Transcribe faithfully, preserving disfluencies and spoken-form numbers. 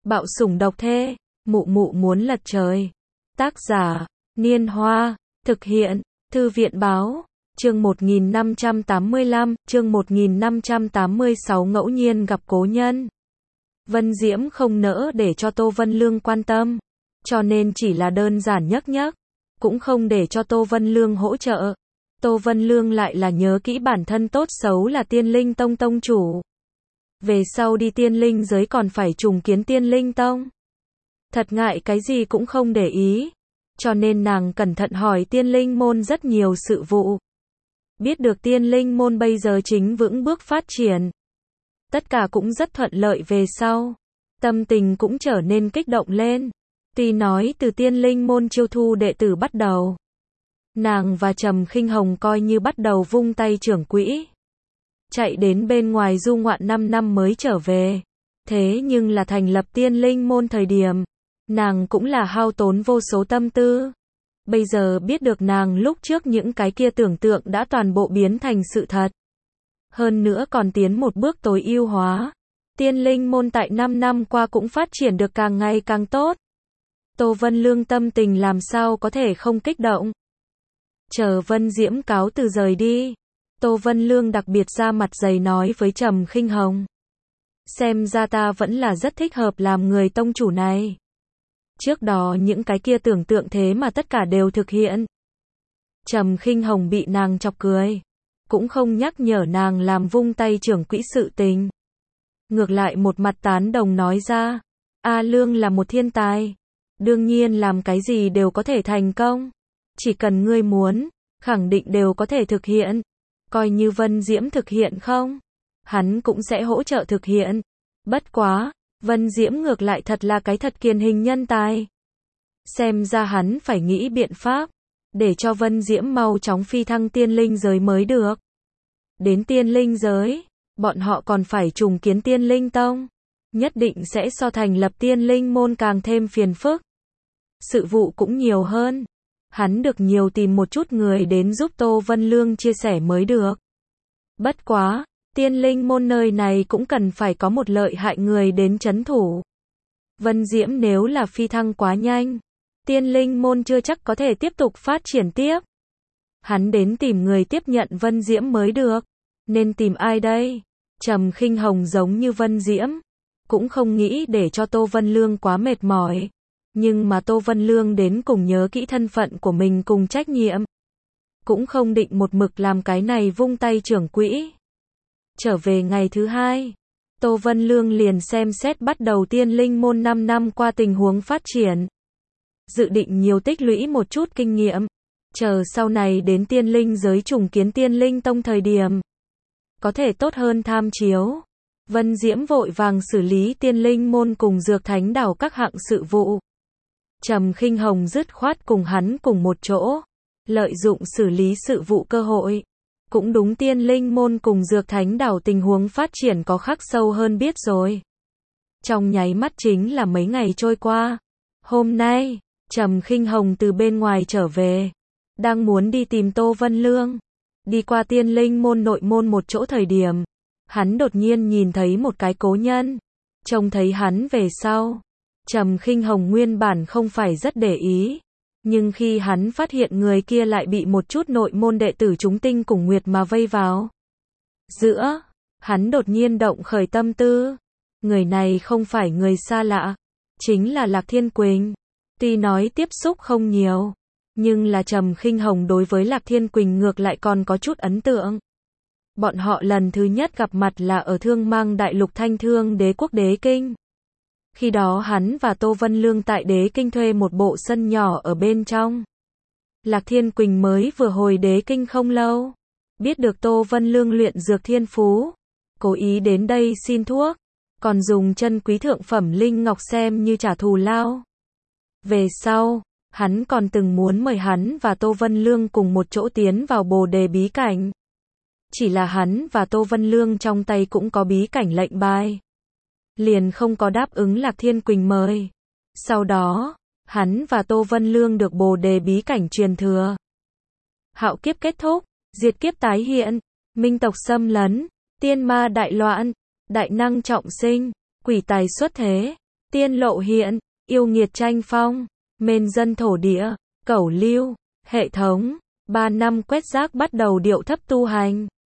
Bạo sủng độc thê, mụ mụ muốn lật trời. Tác giả, Niên Hoa, thực hiện, Thư viện Báo, chương một nghìn năm trăm tám mươi lăm, chương một nghìn năm trăm tám mươi sáu ngẫu nhiên gặp cố nhân. Vân Diễm không nỡ để cho Tô Vân Lương quan tâm, cho nên chỉ là đơn giản nhấc nhấc, cũng không để cho Tô Vân Lương hỗ trợ. Tô Vân Lương lại là nhớ kỹ bản thân tốt xấu là Tiên Linh Tông tông chủ. Về sau đi Tiên Linh giới còn phải trùng kiến Tiên Linh Tông. Thật ngại cái gì cũng không để ý, cho nên nàng cẩn thận hỏi Tiên Linh môn rất nhiều sự vụ. Biết được Tiên Linh môn bây giờ chính vững bước phát triển. Tất cả cũng rất thuận lợi về sau. Tâm tình cũng trở nên kích động lên. Tuy nói từ Tiên Linh môn chiêu thu đệ tử bắt đầu, nàng và Trầm Khinh Hồng coi như bắt đầu vung tay trưởng quỹ. Chạy đến bên ngoài du ngoạn năm năm mới trở về. Thế nhưng là thành lập Tiên Linh môn thời điểm, nàng cũng là hao tốn vô số tâm tư. Bây giờ biết được nàng lúc trước những cái kia tưởng tượng đã toàn bộ biến thành sự thật. Hơn nữa còn tiến một bước tối ưu hóa. Tiên Linh môn tại năm năm qua cũng phát triển được càng ngày càng tốt. Tô Vân Lương tâm tình làm sao có thể không kích động. Chờ Vân Diễm cáo từ rời đi, Tô Vân Lương đặc biệt ra mặt dày nói với Trầm Khinh Hồng. Xem ra ta vẫn là rất thích hợp làm người tông chủ này. Trước đó những cái kia tưởng tượng thế mà tất cả đều thực hiện. Trầm Khinh Hồng bị nàng chọc cười, cũng không nhắc nhở nàng làm vung tay trưởng quỹ sự tình. Ngược lại một mặt tán đồng nói ra, A Lương là một thiên tài, đương nhiên làm cái gì đều có thể thành công. Chỉ cần ngươi muốn, khẳng định đều có thể thực hiện. Coi như Vân Diễm thực hiện không, hắn cũng sẽ hỗ trợ thực hiện. Bất quá, Vân Diễm ngược lại thật là cái thật kiền hình nhân tài. Xem ra hắn phải nghĩ biện pháp, để cho Vân Diễm mau chóng phi thăng Tiên Linh giới mới được. Đến Tiên Linh giới, bọn họ còn phải trùng kiến Tiên Linh Tông. Nhất định sẽ so thành lập Tiên Linh môn càng thêm phiền phức. Sự vụ cũng nhiều hơn. Hắn được nhiều tìm một chút người đến giúp Tô Vân Lương chia sẻ mới được. Bất quá, Tiên Linh môn nơi này cũng cần phải có một lợi hại người đến trấn thủ. Vân Diễm nếu là phi thăng quá nhanh, Tiên Linh môn chưa chắc có thể tiếp tục phát triển tiếp. Hắn đến tìm người tiếp nhận Vân Diễm mới được. Nên tìm ai đây? Trầm Khinh Hồng giống như Vân Diễm, cũng không nghĩ để cho Tô Vân Lương quá mệt mỏi. Nhưng mà Tô Vân Lương đến cùng nhớ kỹ thân phận của mình cùng trách nhiệm. Cũng không định một mực làm cái này vung tay trưởng quỹ. Trở về ngày thứ hai, Tô Vân Lương liền xem xét bắt đầu Tiên Linh môn năm năm qua tình huống phát triển. Dự định nhiều tích lũy một chút kinh nghiệm. Chờ sau này đến Tiên Linh giới trùng kiến Tiên Linh Tông thời điểm, có thể tốt hơn tham chiếu. Vân Diễm vội vàng xử lý Tiên Linh môn cùng Dược Thánh đảo các hạng sự vụ. Trầm Khinh Hồng dứt khoát cùng hắn cùng một chỗ, lợi dụng xử lý sự vụ cơ hội. Cũng đúng, Tiên Linh môn cùng Dược Thánh đảo tình huống phát triển có khắc sâu hơn biết rồi. Trong nháy mắt chính là mấy ngày trôi qua. Hôm nay, Trầm Khinh Hồng từ bên ngoài trở về, đang muốn đi tìm Tô Vân Lương. Đi qua Tiên Linh môn nội môn một chỗ thời điểm, hắn đột nhiên nhìn thấy một cái cố nhân. Trông thấy hắn về sau, Trầm Khinh Hồng nguyên bản không phải rất để ý, nhưng khi hắn phát hiện người kia lại bị một chút nội môn đệ tử chúng tinh cùng nguyệt mà vây vào giữa, hắn đột nhiên động khởi tâm tư. Người này không phải người xa lạ, chính là Lạc Thiên Quỳnh. Tuy nói tiếp xúc không nhiều, nhưng là Trầm Khinh Hồng đối với Lạc Thiên Quỳnh ngược lại còn có chút ấn tượng. Bọn họ lần thứ nhất gặp mặt là ở Thương Mang Đại Lục Thanh Thương Đế quốc Đế Kinh. Khi đó hắn và Tô Vân Lương tại Đế Kinh thuê một bộ sân nhỏ ở bên trong. Lạc Thiên Quỳnh mới vừa hồi Đế Kinh không lâu, biết được Tô Vân Lương luyện dược thiên phú, cố ý đến đây xin thuốc, còn dùng chân quý thượng phẩm linh ngọc xem như trả thù lao. Về sau, hắn còn từng muốn mời hắn và Tô Vân Lương cùng một chỗ tiến vào Bồ Đề bí cảnh. Chỉ là hắn và Tô Vân Lương trong tay cũng có bí cảnh lệnh bài, liền không có đáp ứng Lạc Thiên Quỳnh mời. Sau đó, hắn và Tô Vân Lương được Bồ Đề bí cảnh truyền thừa. Hạo kiếp kết thúc, diệt kiếp tái hiện, minh tộc xâm lấn, tiên ma đại loạn, đại năng trọng sinh, quỷ tài xuất thế. tiên lộ hiện, yêu nghiệt tranh phong, mên dân thổ địa, cẩu lưu, hệ thống, ba năm quét rác bắt đầu điệu thấp tu hành.